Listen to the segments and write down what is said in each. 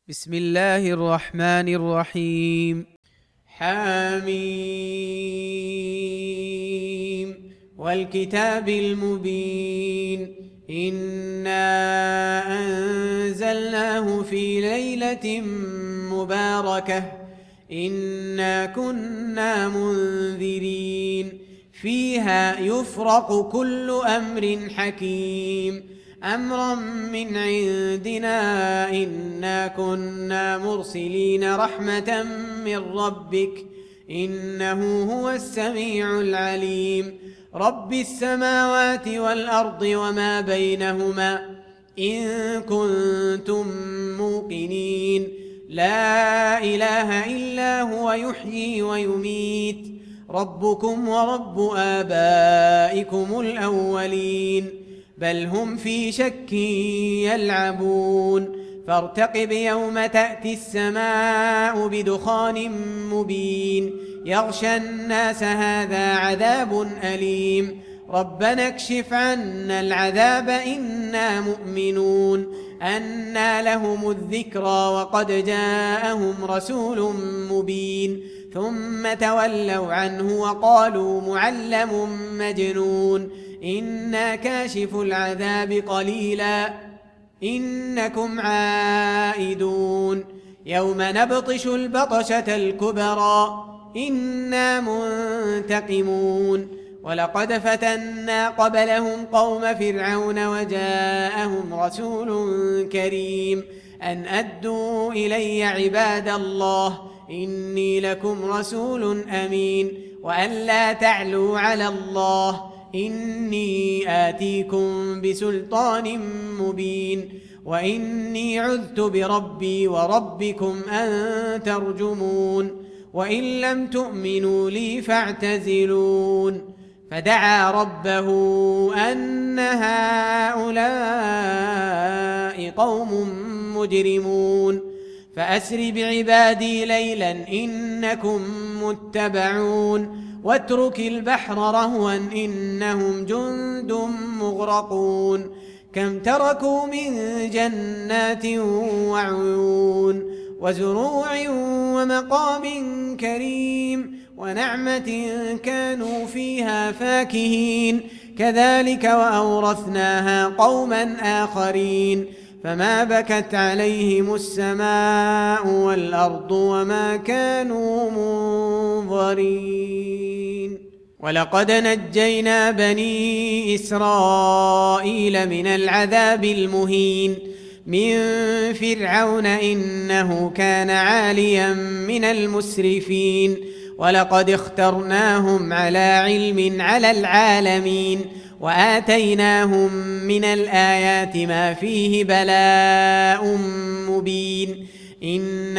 بسم الله الرحمن الرحيم. حميم والكتاب المبين إنا أنزلناه في ليلة مباركة إنا كنا منذرين فيها يفرق كل أمر حكيم أمرا من عندنا إنا كنا مرسلين رحمة من ربك إنه هو السميع العليم رب السماوات والأرض وما بينهما إن كنتم موقنين لا إله إلا هو يحيي ويميت ربكم ورب آبائكم الأولين بل هم في شك يلعبون فارتقب يوم تأتي السماء بدخان مبين يغشى الناس هذا عذاب أليم ربنا اكشف عنا العذاب إنا مؤمنون أنى لهم الذكرى وقد جاءهم رسول مبين ثم تولوا عنه وقالوا معلم مجنون إنا كاشف العذاب قليلا إنكم عائدون يوم نبطش البطشة الكبرى إنا منتقمون ولقد فتنا قبلهم قوم فرعون وجاءهم رسول كريم أن أدوا إلي عباد الله إني لكم رسول أمين وأن لا تعلوا على الله إني آتيكم بسلطان مبين وإني عذت بربي وربكم أن ترجمون وإن لم تؤمنوا لي فاعتزلون فدعا ربه أن هؤلاء قوم مجرمون فأسر بعبادي ليلا إنكم متبعون واترك البحر رهوا إنهم جند مغرقون كم تركوا من جنات وعيون وزروع ومقام كريم ونعمة كانوا فيها فاكهين كذلك وأورثناها قوما آخرين فما بكت عليهم السماء والأرض وما كانوا منظرين ولقد نجينا بني إسرائيل من العذاب المهين من فرعون إنه كان عاليا من المسرفين ولقد اخترناهم على علم على العالمين وآتيناهم من الآيات ما فيه بلاء مبين إن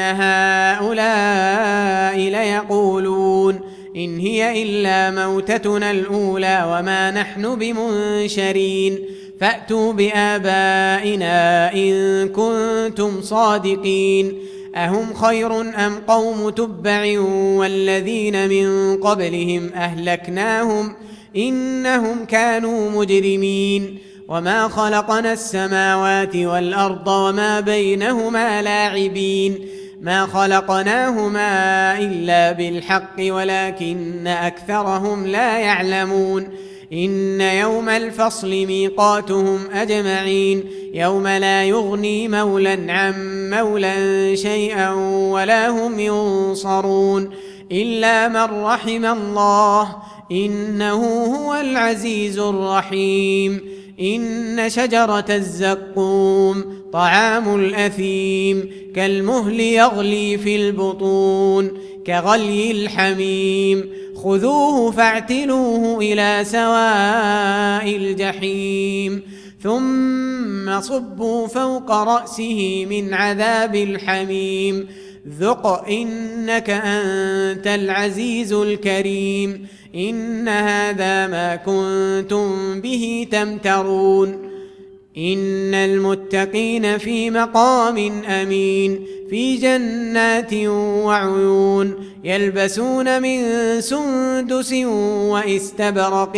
هؤلاء ليقولون إن هي إلا موتتنا الأولى وما نحن بمنشرين فأتوا بآبائنا إن كنتم صادقين أهم خير أم قوم تبع والذين من قبلهم أهلكناهم إنهم كانوا مجرمين وما خلقنا السماوات والأرض وما بينهما لاعبين ما خلقناهما إلا بالحق ولكن أكثرهم لا يعلمون إن يوم الفصل ميقاتهم أجمعين يوم لا يغني مولى عن مولى شيئا ولا هم ينصرون إلا من رحم الله إنه هو العزيز الرحيم إن شجرة الزقوم طعام الأثيم كالمهل يغلي في البطون كغلي الحميم خذوه فاعتلوه إلى سواء الجحيم ثم صبوا فوق رأسه من عذاب الحميم ذق إنك أنت العزيز الكريم إن هذا ما كنتم به تمترون إن المتقين في مقام أمين في جنات وعيون يلبسون من سندس واستبرق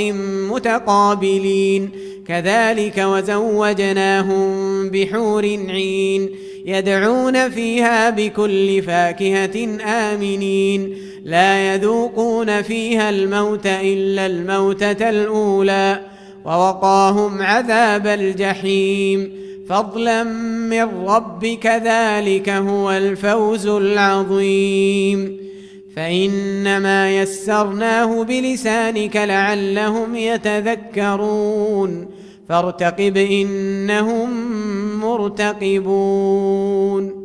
متقابلين كذلك وزوجناهم بحور عين يدعون فيها بكل فاكهة آمنين لا يذوقون فيها الموت إلا الموتة الأولى ووقاهم عذاب الجحيم فضلا من ربك ذلك هو الفوز العظيم فإنما يسرناه بلسانك لعلهم يتذكرون فارتقب إنهم مرتقبون